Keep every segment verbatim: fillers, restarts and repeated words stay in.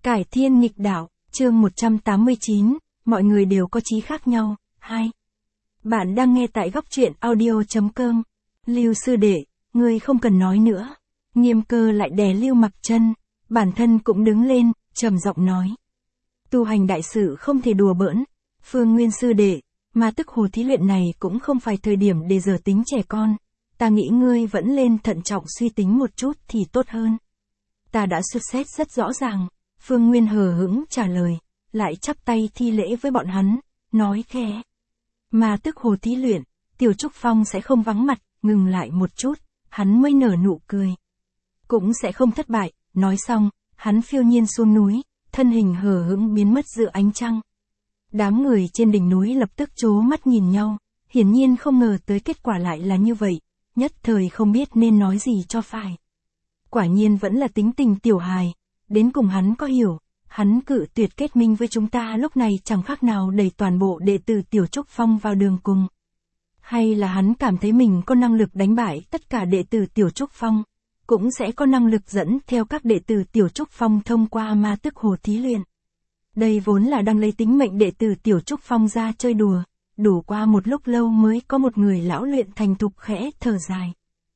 Cải thiên nghịch đạo, chương một trăm tám mươi chín, mọi người đều có chí khác nhau, hai. Bạn đang nghe tại góc truyện audio.com. Lưu sư đệ, ngươi không cần nói nữa. Nghiêm Cơ lại đè Lưu Mặc chân, bản thân cũng đứng lên, trầm giọng nói. Tu hành đại sự không thể đùa bỡn, Phương Nguyên sư đệ, mà tức hồ thí luyện này cũng không phải thời điểm để giờ tính trẻ con. Ta nghĩ ngươi vẫn lên thận trọng suy tính một chút thì tốt hơn. Ta đã suy xét rất rõ ràng. Phương Nguyên hờ hững trả lời, lại chắp tay thi lễ với bọn hắn, nói khẽ. Mà tức hồ thí luyện, Tiểu Trúc Phong sẽ không vắng mặt, ngừng lại một chút, hắn mới nở nụ cười. Cũng sẽ không thất bại, nói xong, hắn phiêu nhiên xuống núi, thân hình hờ hững biến mất giữa ánh trăng. Đám người trên đỉnh núi lập tức trố mắt nhìn nhau, hiển nhiên không ngờ tới kết quả lại là như vậy, nhất thời không biết nên nói gì cho phải. Quả nhiên vẫn là tính tình tiểu hài. Đến cùng hắn có hiểu, hắn cự tuyệt kết minh với chúng ta lúc này chẳng khác nào đẩy toàn bộ đệ tử Tiểu Trúc Phong vào đường cùng. Hay là hắn cảm thấy mình có năng lực đánh bại tất cả đệ tử Tiểu Trúc Phong, cũng sẽ có năng lực dẫn theo các đệ tử Tiểu Trúc Phong thông qua ma tức hồ thí luyện. Đây vốn là đang lấy tính mệnh đệ tử Tiểu Trúc Phong ra chơi đùa, đủ qua một lúc lâu mới có một người lão luyện thành thục khẽ thở dài.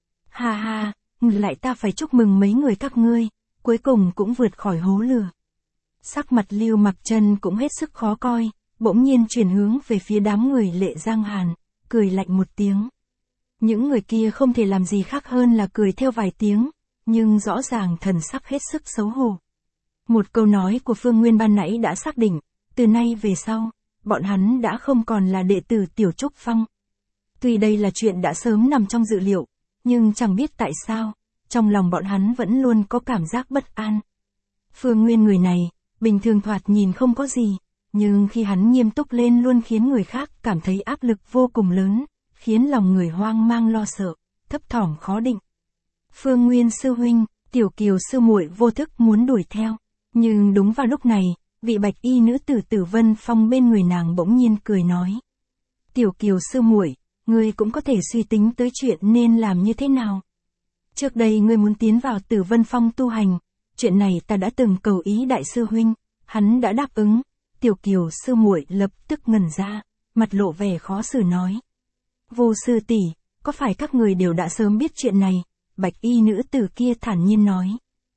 Ha ha, lại ta phải chúc mừng mấy người các ngươi. Cuối cùng cũng vượt khỏi hố lửa. Sắc mặt Lưu Mặc Chân cũng hết sức khó coi, bỗng nhiên chuyển hướng về phía đám người Lệ Giang Hàn, cười lạnh một tiếng. Những người kia không thể làm gì khác hơn là cười theo vài tiếng, nhưng rõ ràng thần sắc hết sức xấu hổ. Một câu nói của Phương Nguyên ban nãy đã xác định, từ nay về sau, bọn hắn đã không còn là đệ tử Tiểu Trúc Phong. Tuy đây là chuyện đã sớm nằm trong dự liệu, nhưng chẳng biết tại sao, trong lòng bọn hắn vẫn luôn có cảm giác bất an. Phương Nguyên người này, bình thường thoạt nhìn không có gì, nhưng khi hắn nghiêm túc lên luôn khiến người khác cảm thấy áp lực vô cùng lớn, khiến lòng người hoang mang lo sợ, thấp thỏm khó định. Phương Nguyên sư huynh, Tiểu Kiều sư muội vô thức muốn đuổi theo, nhưng đúng vào lúc này, vị bạch y nữ tử Tử Vân Phong bên người nàng bỗng nhiên cười nói. Tiểu Kiều sư muội, ngươi cũng có thể suy tính tới chuyện nên làm như thế nào. Trước đây ngươi muốn tiến vào Tử Vân Phong tu hành, chuyện này ta đã từng cầu ý đại sư huynh, hắn đã đáp ứng. Tiểu Kiều sư muội lập tức ngẩn ra, mặt lộ vẻ khó xử nói. Vô sư tỷ, có phải các người đều đã sớm biết chuyện này? Bạch y nữ tử kia thản nhiên nói.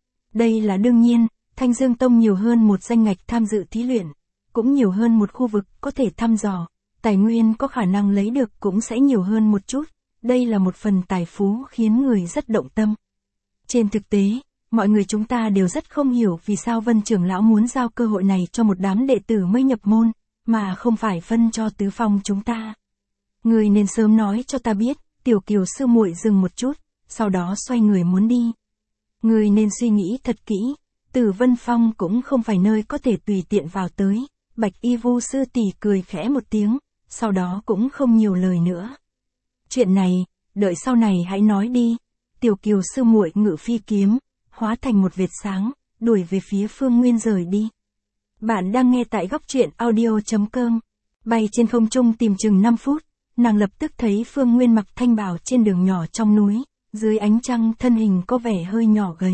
Đây là đương nhiên, Thanh Dương Tông nhiều hơn một danh ngạch tham dự thí luyện, cũng nhiều hơn một khu vực có thể thăm dò, tài nguyên có khả năng lấy được cũng sẽ nhiều hơn một chút. Đây là một phần tài phú khiến người rất động tâm. Trên thực tế, mọi người chúng ta đều rất không hiểu vì sao Vân trưởng lão muốn giao cơ hội này cho một đám đệ tử mới nhập môn, mà không phải phân cho tứ phong chúng ta. Người nên sớm nói cho ta biết. Tiểu Kiều sư muội dừng một chút, sau đó xoay người muốn đi. Người nên suy nghĩ thật kỹ, Tử Vân Phong cũng không phải nơi có thể tùy tiện vào tới. Bạch y Vu sư tỷ cười khẽ một tiếng, sau đó cũng không nhiều lời nữa. Chuyện này, đợi sau này hãy nói đi. Tiểu Kiều sư muội ngự phi kiếm, hóa thành một vệt sáng, đuổi về phía Phương Nguyên rời đi. Bạn đang nghe tại góc truyện audio.com. Bay trên không trung tìm chừng năm phút, nàng lập tức thấy Phương Nguyên mặc thanh bào trên đường nhỏ trong núi, dưới ánh trăng thân hình có vẻ hơi nhỏ gầy.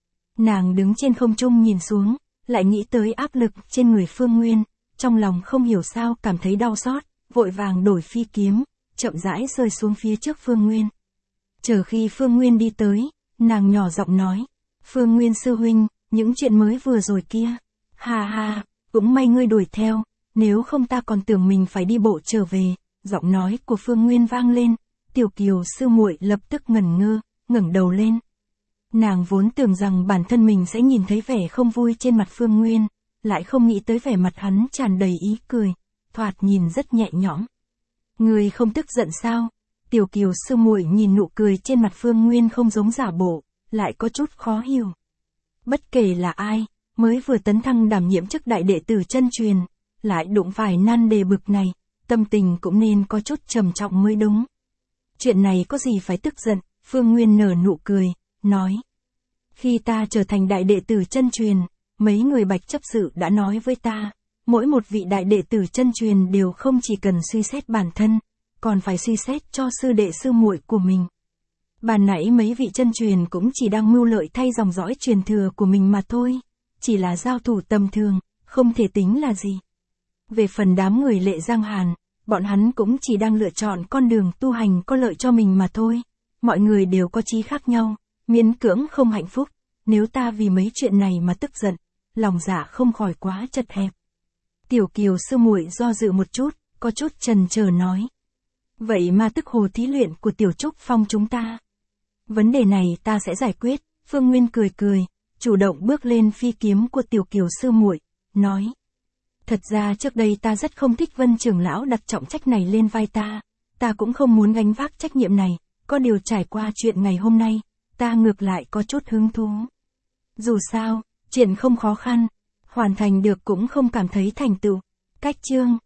Nàng đứng trên không trung nhìn xuống, lại nghĩ tới áp lực trên người Phương Nguyên, trong lòng không hiểu sao cảm thấy đau xót, vội vàng đổi phi kiếm, chậm rãi rơi xuống phía trước Phương Nguyên. Chờ khi Phương Nguyên đi tới, nàng nhỏ giọng nói, Phương Nguyên sư huynh, những chuyện mới vừa rồi kia, ha ha, cũng may ngươi đuổi theo, nếu không ta còn tưởng mình phải đi bộ trở về. Giọng nói của Phương Nguyên vang lên, Tiểu Kiều sư muội lập tức ngẩn ngơ, ngẩng đầu lên. Nàng vốn tưởng rằng bản thân mình sẽ nhìn thấy vẻ không vui trên mặt Phương Nguyên, lại không nghĩ tới vẻ mặt hắn tràn đầy ý cười, thoạt nhìn rất nhẹ nhõm. Người không tức giận sao? Tiểu Kiều sư muội nhìn nụ cười trên mặt Phương Nguyên không giống giả bộ, lại có chút khó hiểu. Bất kể là ai, mới vừa tấn thăng đảm nhiệm chức đại đệ tử chân truyền, lại đụng phải nan đề bực này, tâm tình cũng nên có chút trầm trọng mới đúng. Chuyện này có gì phải tức giận? Phương Nguyên nở nụ cười, nói. Khi ta trở thành đại đệ tử chân truyền, mấy người Bạch chấp sự đã nói với ta, mỗi một vị đại đệ tử chân truyền đều không chỉ cần suy xét bản thân, còn phải suy xét cho sư đệ sư muội của mình. Ban nãy mấy vị chân truyền cũng chỉ đang mưu lợi thay dòng dõi truyền thừa của mình mà thôi. chỉ là giao thủ tầm thường, không thể tính là gì. Về phần đám người Lệ Giang Hàn, bọn hắn cũng chỉ đang lựa chọn con đường tu hành có lợi cho mình mà thôi. Mọi người đều có chí khác nhau, miễn cưỡng không hạnh phúc, nếu ta vì mấy chuyện này mà tức giận, lòng dạ không khỏi quá chật hẹp. Tiểu Kiều sư muội do dự một chút, có chút chần chờ nói. Vậy mà tức hồ thí luyện của Tiểu Trúc Phong chúng ta. Vấn đề này ta sẽ giải quyết, Phương Nguyên cười cười, chủ động bước lên phi kiếm của Tiểu Kiều sư muội, nói. Thật ra trước đây ta rất không thích Vân trưởng lão đặt trọng trách này lên vai ta, ta cũng không muốn gánh vác trách nhiệm này, có điều trải qua chuyện ngày hôm nay, ta ngược lại có chút hứng thú. Dù sao, chuyện không khó khăn, hoàn thành được cũng không cảm thấy thành tựu. Cách chương